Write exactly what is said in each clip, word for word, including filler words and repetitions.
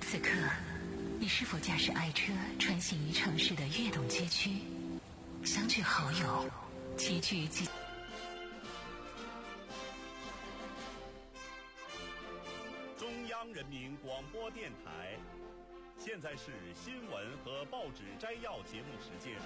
此刻，你是否驾驶爱车穿行于城市的跃动街区，相聚好友，齐聚即中央人民广播电台，现在是新闻和报纸摘要节目时间。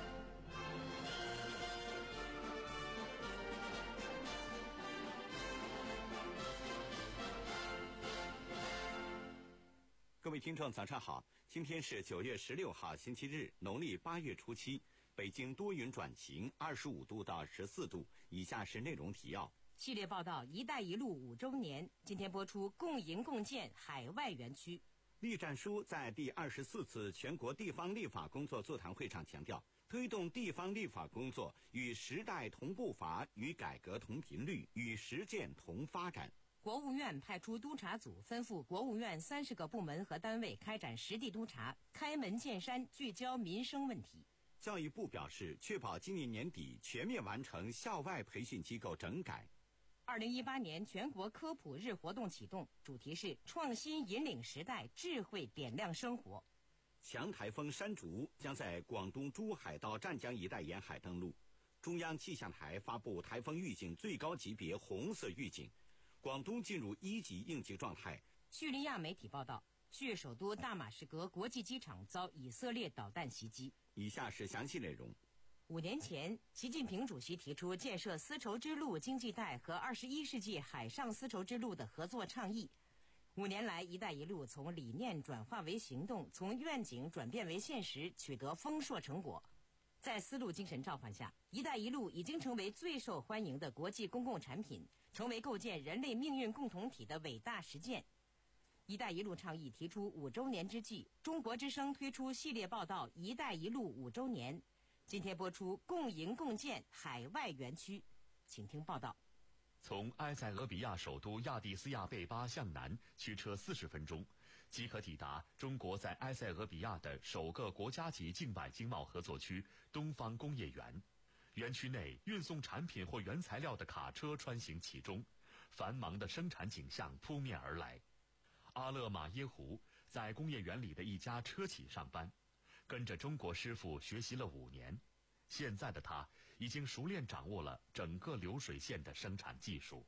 各位听众早上好，今天是九月十六号星期日，农历八月初七，北京多云转晴，二十五度到十四度。以下是内容提要。 系列报道“一带一路”五周年，今天播出共赢共建海外园区。 栗战书在第二十四次全国地方立法工作座谈会上强调，推动地方立法工作与时代同步伐，与改革同频率，与实践同发展。 国务院派出督查组，吩咐国务院三十个部门和单位开展实地督查，开门见山，聚焦民生问题。 教育部表示，确保今年年底全面完成校外培训机构整改。 二零一八年全国科普日活动启动，主题是创新引领时代，智慧点亮生活。 强台风山竹将在广东珠海到湛江一带沿海登陆，中央气象台发布台风预警最高级别红色预警，广东进入一级应急状态。 叙利亚媒体报道，叙首都大马士革国际机场遭以色列导弹袭击。 以下是详细内容。 五年前，习近平主席提出建设丝绸之路经济带和二十一世纪海上丝绸之路的合作倡议。五年来，一带一路从理念转化为行动，从愿景转变为现实，取得丰硕成果。在丝路精神召唤下，一带一路已经成为最受欢迎的国际公共产品，成为构建人类命运共同体的伟大实践。一带一路倡议提出五周年之际，中国之声推出系列报道“一带一路五周年”。今天播出共赢共建海外园区，请听报道。 从埃塞俄比亚首都亚的斯亚贝巴向南驱车四十分钟，即可抵达中国在埃塞俄比亚的首个国家级境外经贸合作区东方工业园。园区内运送产品或原材料的卡车穿行其中，繁忙的生产景象扑面而来。阿勒马耶胡在工业园里的一家车企上班，跟着中国师傅学习了五年，现在的他已经熟练掌握了整个流水线的生产技术。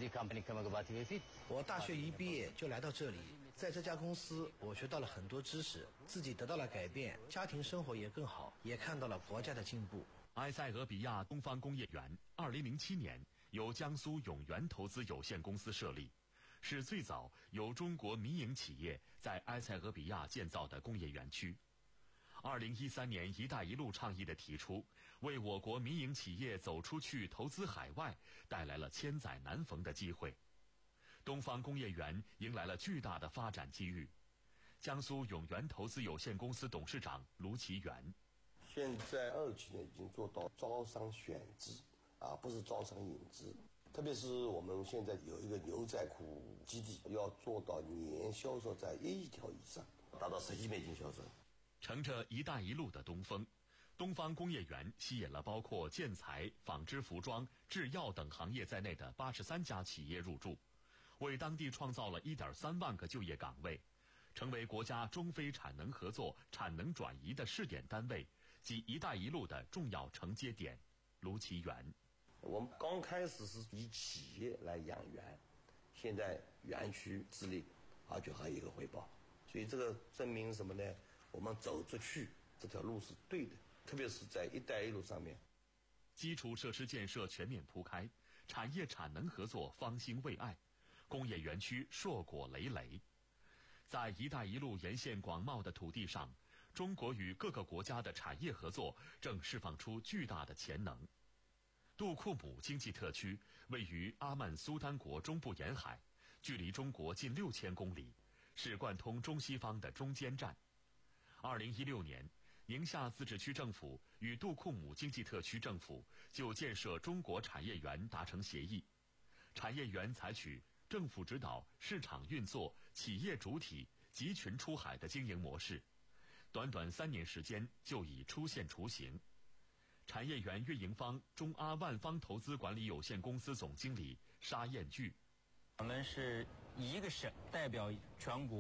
我大学一毕业就来到这里，在这家公司我学到了很多知识，自己得到了改变，家庭生活也更好，也看到了国家的进步。 埃塞俄比亚东方工业园二零零七年由江苏永源投资有限公司设立，是最早由中国民营企业在埃塞俄比亚建造的工业园区。二零一三年“一带一路”倡议的提出，为我国民营企业走出去投资海外带来了千载难逢的机会。东方工业园迎来了巨大的发展机遇。江苏永源投资有限公司董事长卢其元： 现在二期呢已经做到招商选资，啊，不是招商引资。特别是我们现在有一个牛仔裤基地，要做到年销售在一亿条以上，达到十亿美金销售。 乘着“一带一路”的东风，东方工业园吸引了包括建材、纺织服装、制药等行业在内的八十三家企业入驻，为当地创造了一点三万个就业岗位，成为国家中非产能合作、产能转移的试点单位及“一带一路”的重要承接点。卢其元： 我们刚开始是以企业来养园，现在园区治理，而且还有一个回报，所以这个证明什么呢？我们走出去这条路是对的，特别是在“一带一路”上面， 基础设施建设全面铺开，产业产能合作方兴未艾，工业园区硕果累累。在“一带一路”沿线广袤的土地上，中国与各个国家的产业合作正释放出巨大的潜能。杜库姆经济特区位于阿曼苏丹国中部沿海，距离中国近六千公里，是贯通中西方的中间站。二零一六年，宁夏自治区政府与杜库姆经济特区政府就建设中国产业园达成协议。产业园采取政府指导、市场运作、企业主体、集群出海的经营模式，短短三年时间就已出现雏形。产业园运营方中阿万方投资管理有限公司总经理沙彦巨： 我们是一个省代表全国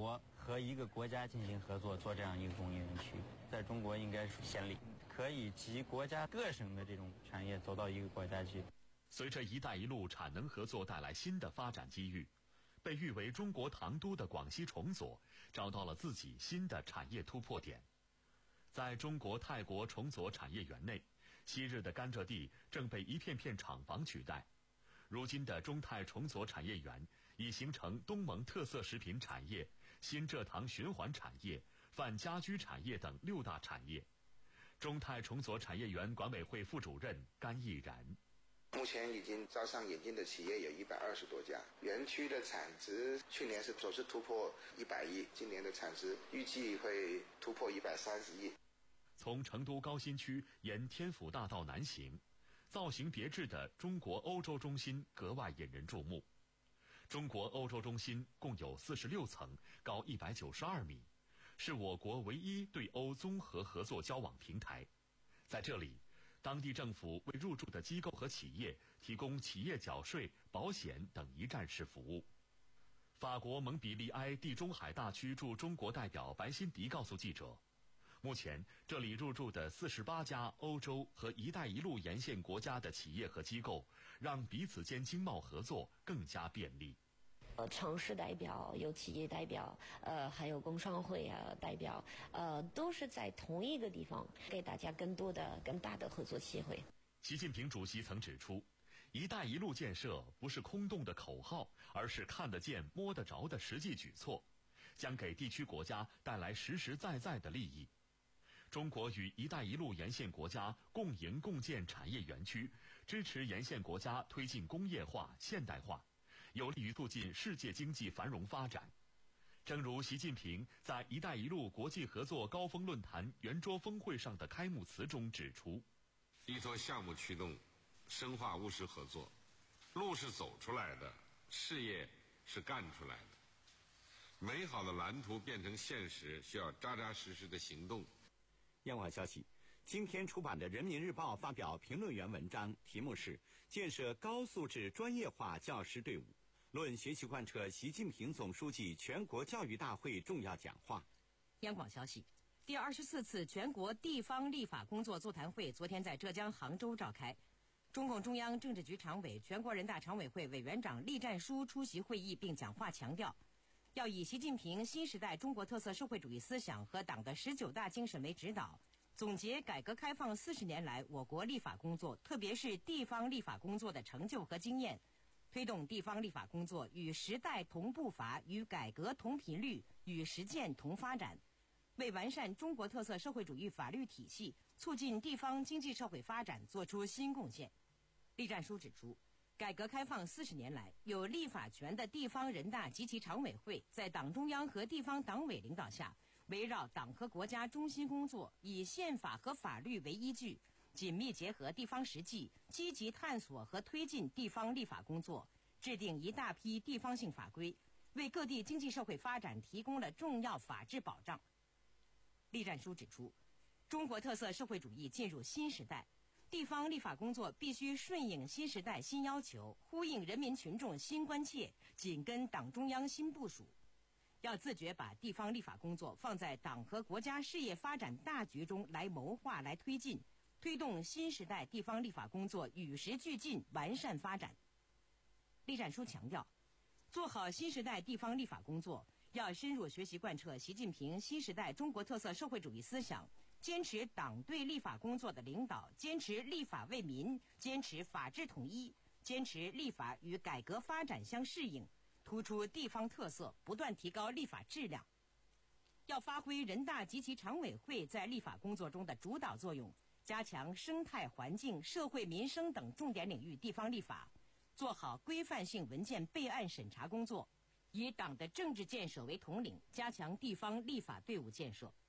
和一个国家进行合作做这样一个工业园区，在中国应该是先例，可以集国家各省的这种产业走到一个国家去。 随着“一带一路”产能合作带来新的发展机遇，被誉为中国唐都的广西崇左找到了自己新的产业突破点。在中国泰国崇左产业园内，昔日的甘蔗地正被一片片厂房取代。如今的中泰崇左产业园已形成东盟特色食品产业、新蔗糖循环产业、泛家居产业等六大产业。中泰崇左产业园管委会副主任甘毅然。 目前已经招商引进的企业有一百二十多家，园区的产值去年是首次突破一百亿，今年的产值预计会突破一百三十亿。 从成都高新区沿天府大道南行，造型别致的中国欧洲中心格外引人注目。中国欧洲中心共有四十六层，高一百九十二米，是我国唯一对欧综合合作交往平台。在这里，当地政府为入驻的机构和企业提供企业缴税、保险等一站式服务。法国蒙彼利埃地中海大区驻中国代表白辛迪告诉记者，目前这里入驻的四十八家欧洲和“一带一路”沿线国家的企业和机构，让彼此间经贸合作更加便利。 呃，城市代表有企业代表，呃，还有工商会啊代表，呃，都是在同一个地方，给大家更多的、更大的合作机会。 习近平主席曾指出，“一带一路”建设不是空洞的口号，而是看得见、摸得着的实际举措，将给地区国家带来实实在在的利益。中国与“一带一路”沿线国家共营共建产业园区，支持沿线国家推进工业化、现代化，有利于促进世界经济繁荣发展。正如习近平在“一带一路”国际合作高峰论坛圆桌峰会上的开幕词中指出， 依托项目驱动，深化务实合作，路是走出来的，事业是干出来的。美好的蓝图变成现实，需要扎扎实实的行动。 央广消息，今天出版的《人民日报》发表评论员文章，题目是“建设高素质专业化教师队伍”，论学习贯彻习近平总书记全国教育大会重要讲话。 央广消息，第二十四次全国地方立法工作座谈会昨天在浙江杭州召开。中共中央政治局常委、全国人大常委会委员长栗战书出席会议并讲话，强调要以习近平新时代中国特色社会主义思想和党的十九大精神为指导，总结改革开放四十年来我国立法工作，特别是地方立法工作的成就和经验，推动地方立法工作与时代同步伐、与改革同频率、与实践同发展，为完善中国特色社会主义法律体系、促进地方经济社会发展作出新贡献。栗战书指出，改革开放四十年来，有立法权的地方人大及其常委会在党中央和地方党委领导下，围绕党和国家中心工作，以宪法和法律为依据，紧密结合地方实际，积极探索和推进地方立法工作，制定一大批地方性法规，为各地经济社会发展提供了重要法治保障。栗战书指出，中国特色社会主义进入新时代，地方立法工作必须顺应新时代新要求，呼应人民群众新关切，紧跟党中央新部署。要自觉把地方立法工作放在党和国家事业发展大局中来谋划、来推进，推动新时代地方立法工作与时俱进、完善发展。栗战书强调，做好新时代地方立法工作，要深入学习贯彻习近平新时代中国特色社会主义思想，坚持党对立法工作的领导，坚持立法为民，坚持法治统一，坚持立法与改革发展相适应，突出地方特色，不断提高立法质量。要发挥人大及其常委会在立法工作中的主导作用，加强生态环境、社会民生等重点领域地方立法，做好规范性文件备案审查工作，以党的政治建设为统领，加强地方立法队伍建设。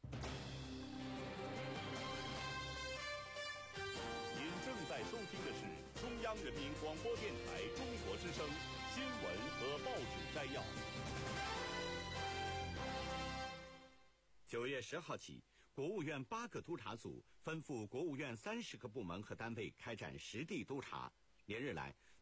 您正在收听的是中央人民广播电台中国之声新闻和报纸摘要。 九月十号起，国务院八个督查组吩咐国务院三十个部门和单位开展实地督查。连日来，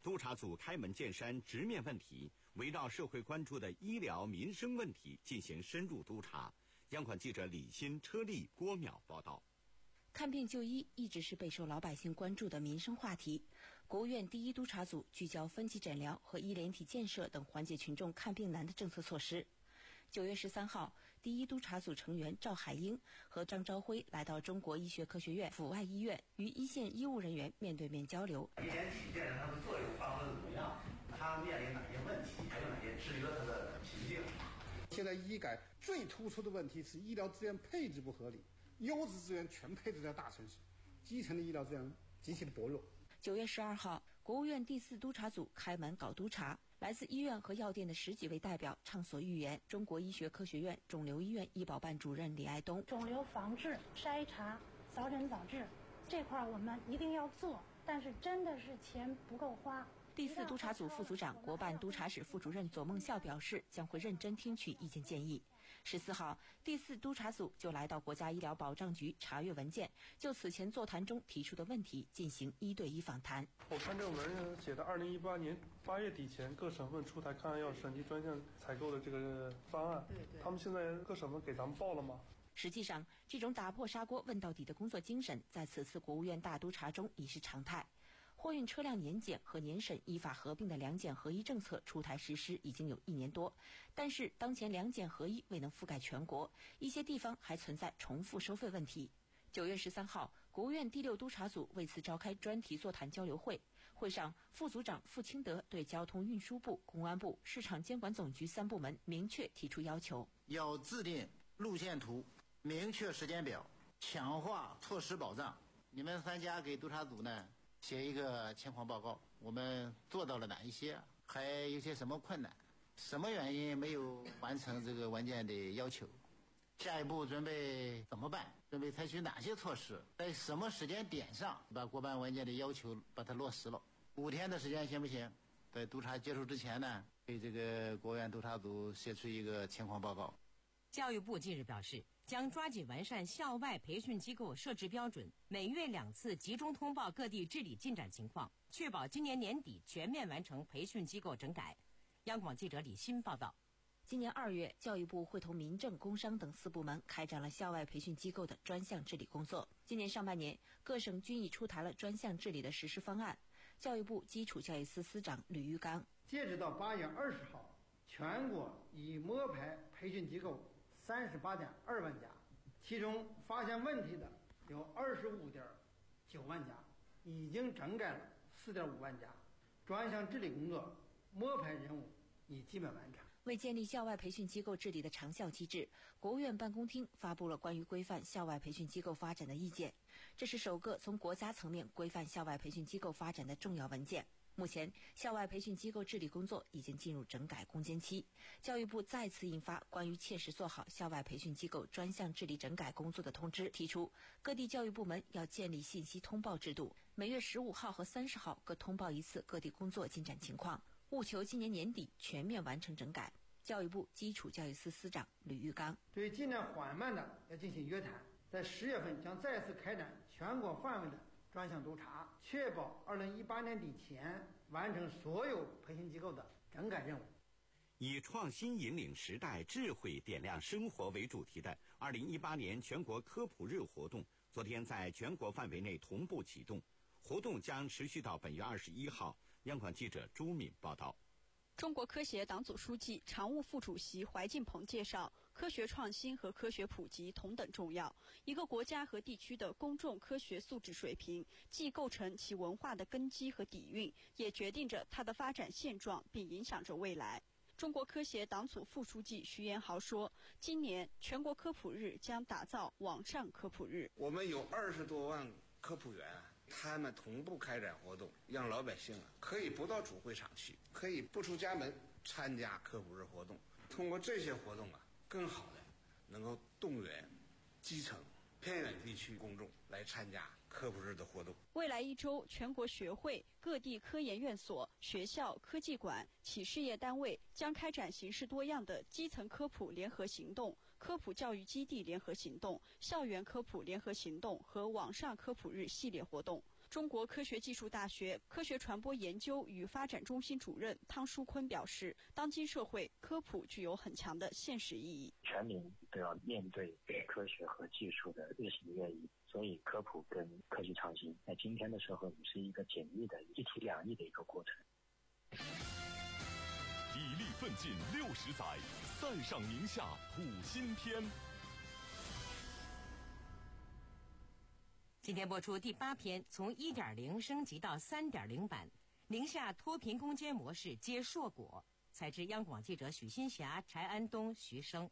督察组开门见山，直面问题，围绕社会关注的医疗民生问题进行深入督查。央广记者李欣、车丽、郭淼报道。 看病就医一直是备受老百姓关注的民生话题。国务院第一督察组聚焦分级诊疗和医联体建设等缓解群众看病难的政策措施。九月十三号，第一督察组成员赵海英和张朝辉来到中国医学科学院阜外医院，与一线医务人员面对面交流。 医联体建设它的作用发挥的怎么样？它面临哪些问题？还有哪些制约它的瓶颈？ 现在医改最突出的问题是医疗资源配置不合理，优质资源全配置在大城市，基层的医疗资源极其的薄弱。 九月十二号，国务院第四督察组开门搞督查，来自医院和药店的十几位代表畅所欲言。中国医学科学院肿瘤医院医保办主任李爱东： 肿瘤防治、筛查、早诊早治这块我们一定要做，但是真的是钱不够花。 第四督察组副组长、国办督察室副主任左梦孝表示，将会认真听取意见建议。十四号，第四督察组就来到国家医疗保障局查阅文件，就此前座谈中提出的问题进行一对一访谈。 我看这个文件写的，二零一八年八月底前，各省份出台抗药审计专项采购的这个方案，对对，他们现在各省份给咱们报了吗？ 实际上，这种打破砂锅问到底的工作精神，在此次国务院大督查中已是常态。货运车辆年检和年审依法合并的两检合一政策出台实施已经有一年多，但是当前两检合一未能覆盖全国，一些地方还存在重复收费问题。九月十三号，国务院第六督察组为此召开专题座谈交流会，会上副组长傅清德对交通运输部、公安部、市场监管总局三部门明确提出要求， 要制定路线图，明确时间表，强化措施保障。你们三家给督察组呢写一个情况报告，我们做到了哪一些，还有些什么困难，什么原因没有完成这个文件的要求，下一步准备怎么办，准备采取哪些措施，在什么时间点上把国办文件的要求把它落实了。五天的时间行不行？在督查结束之前呢，给这个国务院督察组写出一个情况报告。 教育部近日表示，将抓紧完善校外培训机构设置标准，每月两次集中通报各地治理进展情况，确保今年年底全面完成培训机构整改。央广记者李欣报道。 今年二月，教育部会同民政、工商等四部门开展了校外培训机构的专项治理工作。今年上半年，各省均已出台了专项治理的实施方案。教育部基础教育司司长吕玉刚： 截止到八月二十号，全国已摸排培训机构三十八点二万家，其中发现问题的有二十五点九万家，已经整改了四点五万家，专项治理工作摸排任务已基本完成。 为建立校外培训机构治理的长效机制，国务院办公厅发布了关于规范校外培训机构发展的意见，这是首个从国家层面规范校外培训机构发展的重要文件。目前，校外培训机构治理工作已经进入整改攻坚期。教育部再次印发关于切实做好校外培训机构专项治理整改工作的通知，提出各地教育部门要建立信息通报制度，每月十五号和三十号各通报一次各地工作进展情况，务求今年年底全面完成整改。教育部基础教育司司长吕玉刚： 对进展缓慢的要进行约谈，在十月份将再次开展全国范围的专项督查，确保二零一八年底前完成所有培训机构的整改任务。 以创新引领时代、智慧点亮生活为主题的二零一八年全国科普日活动，昨天在全国范围内同步启动，活动将持续到本月二十一号。央广记者朱敏报道。 中国科协党组书记、常务副主席怀进鹏介绍，科学创新和科学普及同等重要。一个国家和地区的公众科学素质水平，既构成其文化的根基和底蕴，也决定着它的发展现状，并影响着未来。中国科协党组副书记徐延豪说，今年全国科普日将打造网上科普日。 我们有二十多万科普员，他们同步开展活动，让老百姓啊可以不到主会场去，可以不出家门参加科普日活动。通过这些活动啊，更好的能够动员基层、偏远地区公众来参加科普日的活动。 未来一周，全国学会、各地科研院所、学校、科技馆、企事业单位将开展形式多样的基层科普联合行动、科普教育基地联合行动、校园科普联合行动和网上科普日系列活动。 中国科学技术大学科学传播研究与发展中心主任汤书坤表示，当今社会科普具有很强的现实意义。 全民都要面对科学和技术的日新月异，所以科普跟科技创新在今天的社会里是一个紧密的一体两翼的一个过程。 砥砺奋进六十载，塞上宁夏谱新篇。 今天播出第八篇，从 一点零 升级到 三点零 版，宁夏脱贫攻坚模式结硕果。采自央广记者许新霞、柴安东、徐生。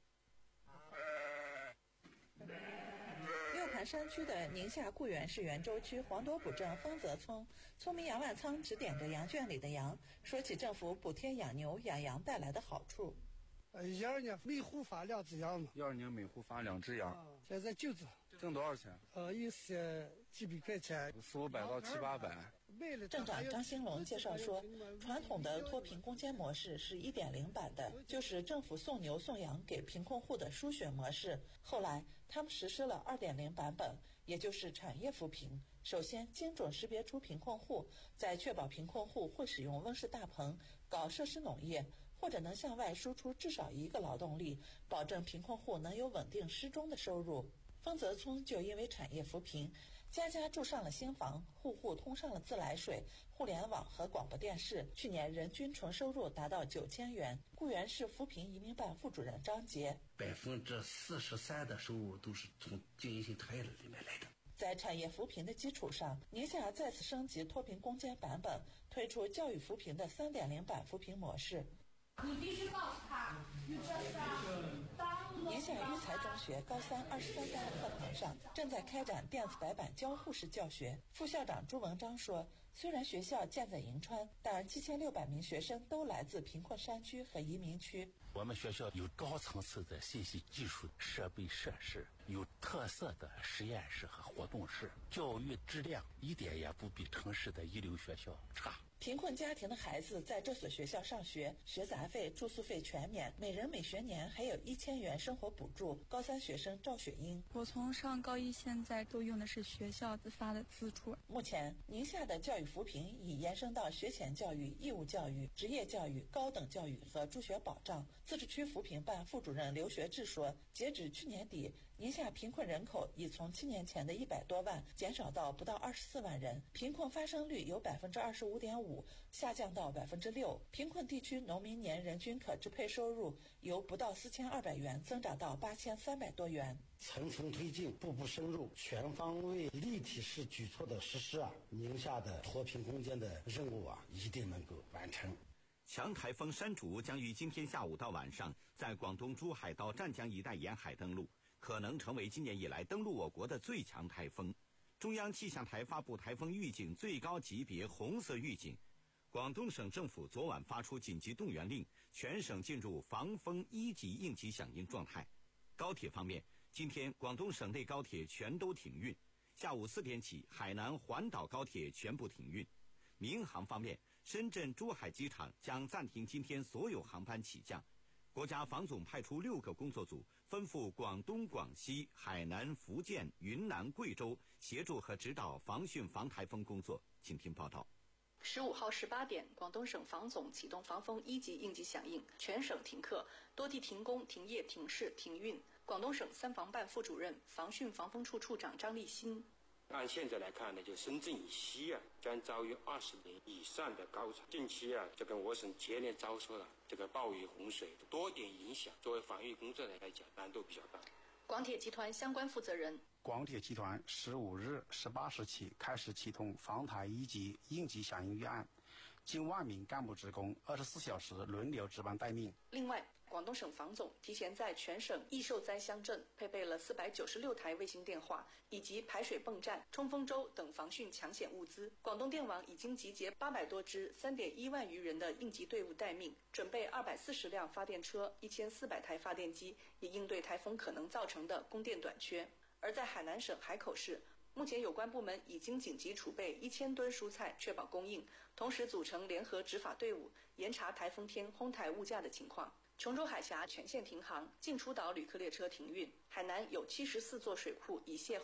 六盘山区的宁夏固原市元州区黄多堡镇丰泽村，村民杨万仓指点着羊圈里的羊，说起政府补贴养牛养羊带来的好处。 呃，一二年每户发两只羊嘛。 一二年每户发两只羊。 啊、现在九只。 挣多少钱？ 呃，有些几百块钱。 四五百到七八百。 镇长张兴龙介绍说，传统的脱贫攻坚模式是 一点零 版的，就是政府送牛送羊给贫困户的输血模式。后来他们实施了 二点零 版本，也就是产业扶贫。首先精准识别出贫困户，在确保贫困户会使用温室大棚、搞设施农业，或者能向外输出至少一个劳动力，保证贫困户能有稳定适中的收入。丰泽村就因为产业扶贫，家家住上了新房，户户通上了自来水、互联网和广播电视，去年人均纯收入达到九千元。固原市扶贫移民办副主任张杰， 百分之四十三的收入都是从经营性产业里面来的。 在产业扶贫的基础上，宁夏再次升级脱贫攻坚版本，推出教育扶贫的 三点零 版扶贫模式。 你必须告诉他，你这是宁夏育才中学高三二十三班课堂上正在开展电子白板交互式教学。副校长朱文章说，虽然学校建在银川，但七千六百名学生都来自贫困山区和移民区。 我们学校有高层次的信息技术设备设施，有特色的实验室和活动室，教育质量一点也不比城市的一流学校差。 贫困家庭的孩子在这所学校上学，学杂费、住宿费全免，每人每学年还有一千元生活补助。高三学生赵雪英， 我从上高一现在都用的是学校发的资助。 目前，宁夏的教育扶贫已延伸到学前教育、义务教育、职业教育、高等教育和助学保障。自治区扶贫办副主任刘学志说，截止去年底，宁夏贫困人口已从七年前的一百多万减少到不到二十四万人，贫困发生率由百分之二十五点五下降到百分之六。贫困地区农民年人均可支配收入由不到四千二百元增长到八千三百多元。 层层推进，步步深入，全方位立体式举措的实施啊，宁夏的脱贫攻坚的任务啊，一定能够完成。 强台风山竹将于今天下午到晚上在广东珠海到湛江一带沿海登陆，可能成为今年以来登陆我国的最强台风。中央气象台发布台风预警最高级别红色预警。广东省政府昨晚发出紧急动员令，全省进入防风一级应急响应状态。高铁方面，今天广东省内高铁全都停运，下午四点起，海南环岛高铁全部停运。民航方面，深圳珠海机场将暂停今天所有航班起降。国家防总派出六个工作组，吩咐广东、广西、海南、福建、云南、贵州协助和指导防汛防台风工作。请听报道。 十五号十八点，广东省防总启动防风一级应急响应，全省停课，多地停工、停业、停市、停运。广东省三防办副主任、防汛防风处处长张立新。 按现在来看呢，就深圳以西啊，将遭遇二十年以上的高潮。近期啊，这个我省接连遭受了这个暴雨、洪水多点影响，作为防御工作来讲，难度比较大。 广铁集团相关负责人。 广铁集团十五日十八时起开始启动防台一级应急响应预案，近万名干部职工二十四小时轮流值班待命。 另外，广东省防总提前在全省易受灾乡镇配备了四百九十六台卫星电话以及排水泵站、冲锋舟等防汛抢险物资。广东电网已经集结八百多支、三点一万余人的应急队伍待命，准备二百四十辆发电车、一千四百台发电机，以应对台风可能造成的供电短缺。而在海南省海口市，目前有关部门已经紧急储备一千吨蔬菜，确保供应，同时组成联合执法队伍，严查台风天哄抬物价的情况。琼州海峡全线停航，进出岛旅客列车停运。海南有七十四座水库已泄洪，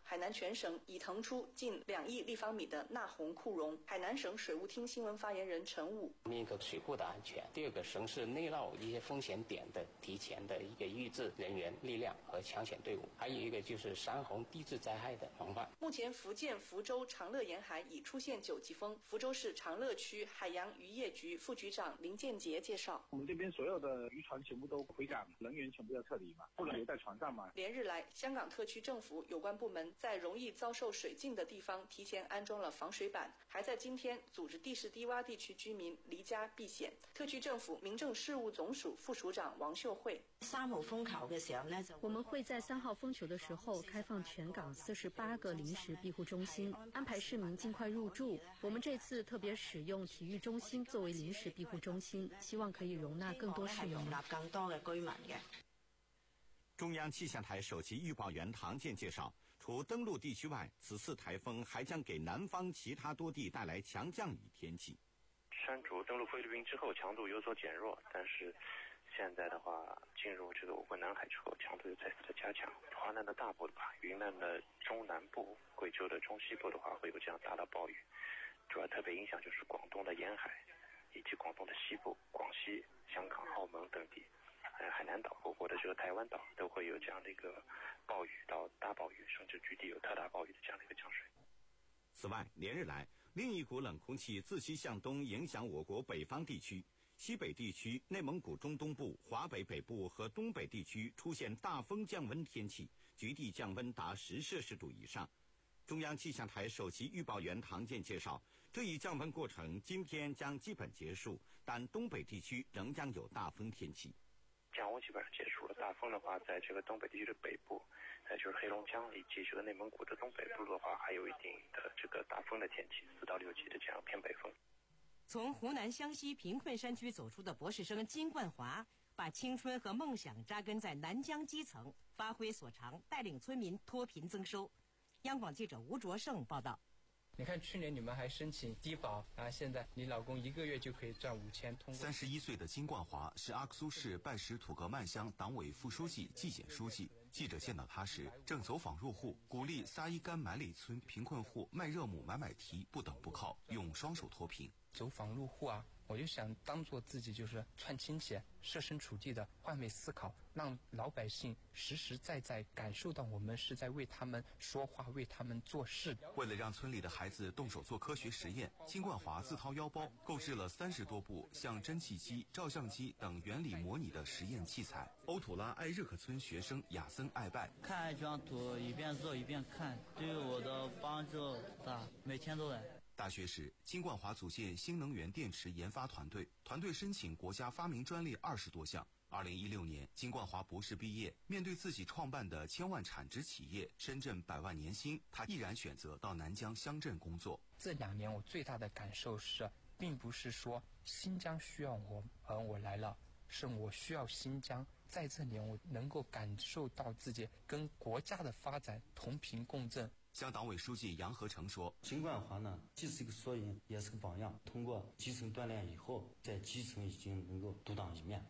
海南全省已腾出近两亿立方米的钠红库容。海南省水务厅新闻发言人陈武： 一个水库的安全，第二个城市内涝一些风险点的提前的一个预置人员力量和抢险队伍，还有一个就是山洪地质灾害的防范。 目前福建福州长乐沿海已出现九级风。福州市长乐区海洋渔业局副局长林建杰介绍： 我们这边所有的渔船全部都回港，人员全部要撤离嘛，不能留在船上嘛。 连日来，香港特区政府有关部门在容易遭受水浸的地方提前安装了防水板，还在今天组织地势低洼地区居民离家避险。特区政府民政事务总署副署长王秀慧： 三號風球嘅時候呢， 我們會在三號風球的時候開放全港四十八個臨時庇護中心，安排市民盡快入住。我們這次特別使用體育中心作為臨時庇護中心，希望可以容納更多市民。 容納更多嘅居民嘅。 中央氣象台首席預報員唐健介紹，除登陸地區外，此次颱風還將給南方其他多地帶來強降雨天氣。 山竹登陸菲律賓之後，強度有所減弱，但是現在的話，進入這個我國南海之後，強度又再次的加強。華南的大部的話，雲南的中南部、貴州的中西部的話，會有這樣大的暴雨。主要特別影響就是廣東的沿海，以及廣東的西部、廣西、香港、澳門等地，呃，海南島或者這個台灣島都會有這樣的一個暴雨到大暴雨，甚至局地有特大暴雨的這樣的一個降水。 此外，連日來，另一股冷空氣自西向東影響我國北方地區，西北地區、內蒙古中東部、華北北部和東北地區出現大風降溫天氣，局地降溫達十攝氏度以上。中央氣象台首席預報員唐健介紹，這一降溫過程今天將基本結束，但東北地區仍將有大風天氣。 降溫基本上結束了，大風的話，在這個東北地區的北部，呃，就是黑龍江以及這個內蒙古的東北部的話，還有一定的這個大風的天氣，四到六級的這樣偏北風。 從湖南湘西貧困山區走出的博士生金冠華，把青春和夢想扎根在南疆基層，發揮所長，帶領村民脫貧增收。央廣記者吳卓勝報道。 你看去年你們還申請低保，然後現在你老公一個月就可以賺五千。通過三十一歲的金冠華是阿克蘇市拜石土格曼鄉黨委副書記、紀檢書記。記者見到他時，正走訪入戶，鼓勵撒伊干滿里村貧困戶賣熱姆、買買提，不等不靠，用雙手脫貧。 走訪入戶啊，我就想當做自己就是串親戚，設身處地的換位思考，讓老百姓實實在在感受到我們是在為他們說話，為他們做事。 為了讓村裡的孩子動手做科學實驗，金冠華自掏腰包購置了三十多部像蒸汽機、照相機等原理模擬的實驗器材。歐土拉艾熱克村學生亞森艾拜， 看一張圖，一邊做一邊看，對我的幫助大，每天都來。 大學時，金冠華組建新能源電池研發團隊，團隊申請國家發明專利二十多項。二零一六年，金冠華博士畢業，面對自己創辦的千萬產值企業、深圳百萬年薪，他毅然選擇到南疆鄉鎮工作。 這兩年我最大的感受是，並不是說新疆需要我，而我來了，是我需要新疆。在這裡，我能夠感受到自己跟國家的發展同頻共振。 鄉黨委書記楊和成說：“ 金冠華呢，既是一個縮影，也是個榜樣。通過基層鍛鍊以後，在基層已經能夠獨當一面。”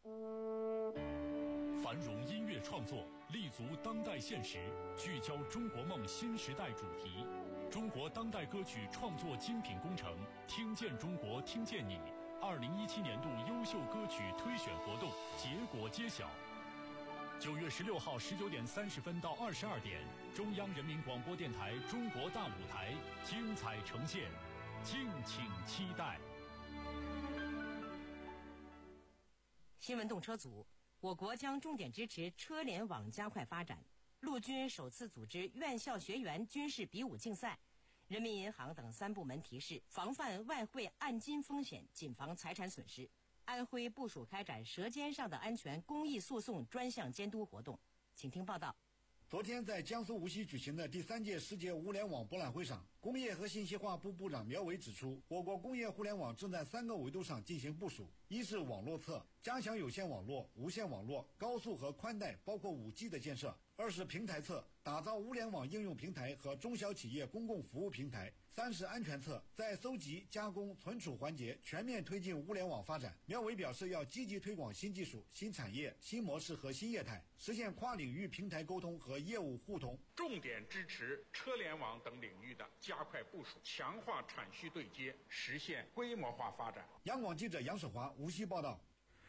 繁榮音樂創作，立足當代現實，聚焦中國夢新時代主題。中國當代歌曲創作精品工程，聽見中國，聽見你。二零一七年度優秀歌曲推選活動結果揭曉。九月十六號十九點三十分到二十二點，中央人民廣播電台《中國大舞台》精彩呈現，敬請期待。 新聞動車組，我國將重點支持車聯網加快發展。陸軍首次組織院校學員軍事比武競賽。人民銀行等三部門提示，防範外匯按金風險，謹防財產損失。安徽部署開展舌尖上的安全公益訴訟專項監督活動，請聽報道。 昨天在江蘇無錫舉行的第三屆世界物聯網博覽會上，工業和信息化部部長苗圩指出，我國工業互聯網正在三個維度上進行部署：一是網絡側，加強有線網絡、無線網絡、高速和寬帶，包括五 G 的建設； 二是平台侧，打造物联网应用平台和中小企业公共服务平台；三是安全侧，在搜集、加工、存储环节全面推进物联网发展。苗圩表示，要积极推广新技术、新产业、新模式和新业态，实现跨领域平台沟通和业务互通， 重点支持车联网等领域的加快部署，强化产需对接，实现规模化发展。 央广记者杨守华无锡报道。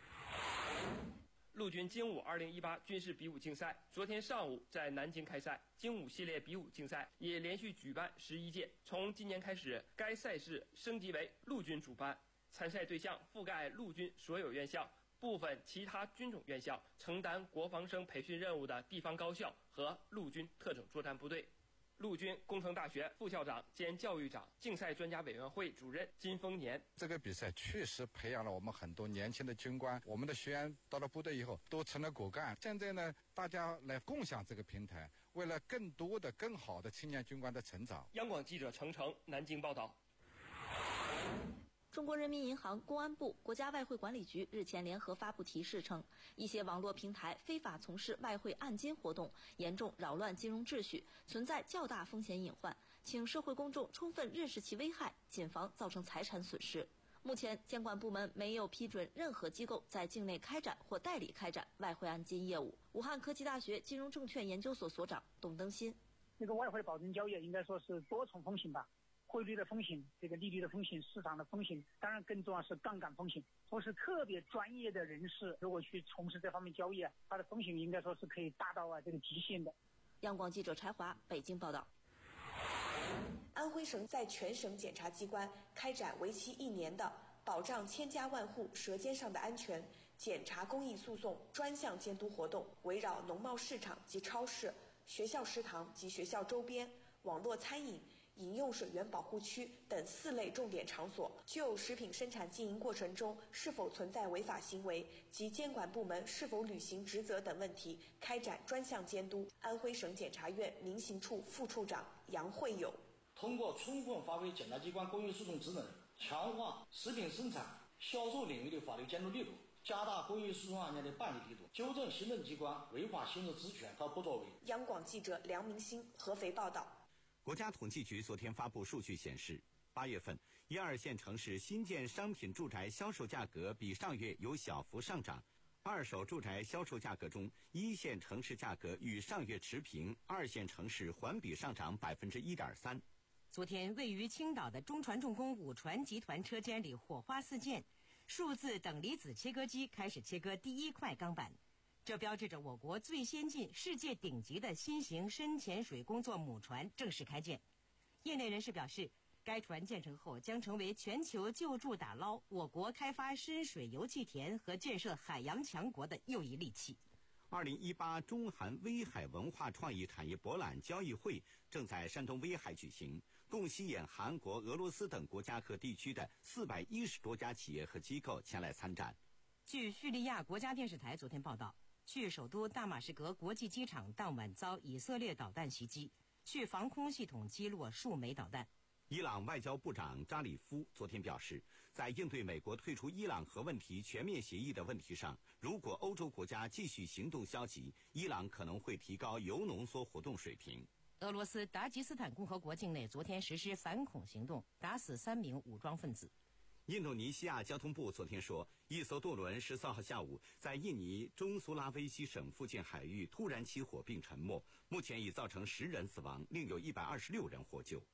陆军精武二零一八军事比武竞赛昨天上午在南京开赛，精武系列比武竞赛也连续举办十一届。从今年开始，该赛事升级为陆军主办，参赛对象覆盖陆军所有院校、部分其他军种院校、承担国防生培训任务的地方高校和陆军特种作战部队。陆军工程大学副校长兼教育长、竞赛专家委员会主任金丰年， 这个比赛确实培养了我们很多年轻的军官，我们的学员到了部队以后都成了骨干。现在呢，大家来共享这个平台，为了更多的、更好的青年军官的成长。 央广记者程程南京报道。 中国人民银行、公安部、国家外汇管理局日前联合发布提示称，一些网络平台非法从事外汇按金活动，严重扰乱金融秩序，存在较大风险隐患，请社会公众充分认识其危害，谨防造成财产损失。目前，监管部门没有批准任何机构在境内开展或代理开展外汇按金业务。武汉科技大学金融证券研究所所长董登新： 这个外汇保证交易应该说是多重风险吧。汇率的风险，这个利率的风险，市场的风险，当然更重要是杠杆风险。不是特别专业的人士，如果去从事这方面交易啊，它的风险应该说是可以达到啊这个极限的。 央广记者柴华北京报道。 安徽省在全省检察机关开展为期一年的保障千家万户舌尖上的安全检察公益诉讼专项监督活动，围绕农贸市场及超市、学校食堂及学校周边、网络餐饮、饮用水源保护区等四类重点场所，就食品生产经营过程中是否存在违法行为及监管部门是否履行职责等问题开展专项监督。安徽省检察院民刑处副处长杨慧友： 通过充分发挥检察机关公益诉讼职能，强化食品生产、销售领域的法律监督力度，加大公益诉讼案件的办理力度，纠正行政机关违法行使职权和不作为。 央广记者梁明星合肥报道。 国家统计局昨天发布数据显示，八月份一二线城市新建商品住宅销售价格比上月有小幅上涨，二手住宅销售价格中，一线城市价格与上月持平，二线城市环比上涨百分之一点三。 昨天，位于青岛的中船重工五船集团车间里火花四溅，数字等离子切割机开始切割第一块钢板。这标志着我国最先进、世界顶级的新型深潜水工作母船正式开建。业内人士表示，该船建成后将成为全球救助打捞我国开发深水油气田和建设海洋强国的又一利器。 二零一八中韩威海文化创意产业博览交易会正在山东威海举行，共吸引韩国、俄罗斯等国家和地区的四百一十多家企业和机构前来参展。 据叙利亚国家电视台昨天报道，去首都大马士革国际机场当晚遭以色列导弹袭击，去防空系统击落数枚导弹。 伊朗外交部长扎里夫昨天表示，在应对美国退出伊朗核问题全面协议的问题上，如果欧洲国家继续行动消极，伊朗可能会提高铀浓缩活动水平。 俄罗斯达吉斯坦共和国境内昨天实施反恐行动，打死三名武装分子。 印度尼西亚交通部昨天说，一艘渡轮十四号下午在印尼中苏拉威西省附近海域突然起火并沉没，目前已造成十人死亡，另有一百二十六人获救。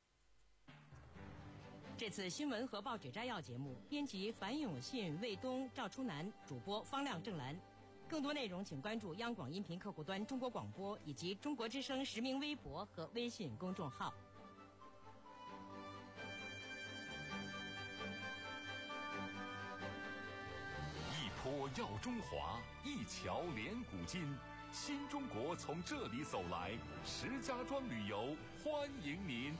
这次新闻和报纸摘要节目，编辑樊永信、魏东、赵初南，主播方亮、郑兰。更多内容请关注央广音频客户端中国广播以及中国之声实名微博和微信公众号。 坡耀中华，一桥连古今。新中国从这里走来，石家庄旅游欢迎您。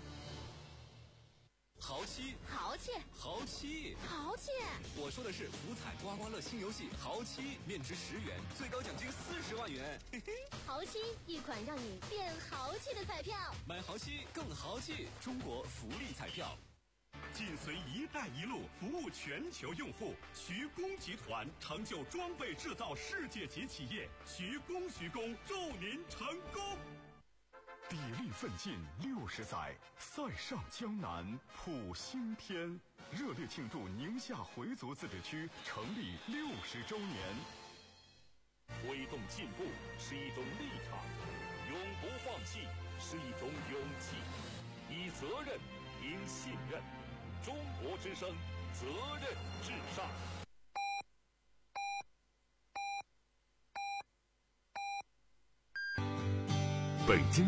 豪七， 豪气， 豪七， 豪气！ 我说的是福彩刮刮乐新游戏豪七，面值十元，最高奖金四十万元。嘿嘿， 豪七，一款让你变豪气的彩票。 买豪七更豪气，中国福利彩票。 紧随“一带一路”，服务全球用户。徐工集团成就装备制造世界级企业，徐工徐工祝您成功。砥砺奋进六十载，塞上江南普新天。热烈庆祝宁夏回族自治区成立六十周年。 推动进步是一种立场，永不放弃是一种勇气，以责任赢信任。中国之声，责任至上。 北京。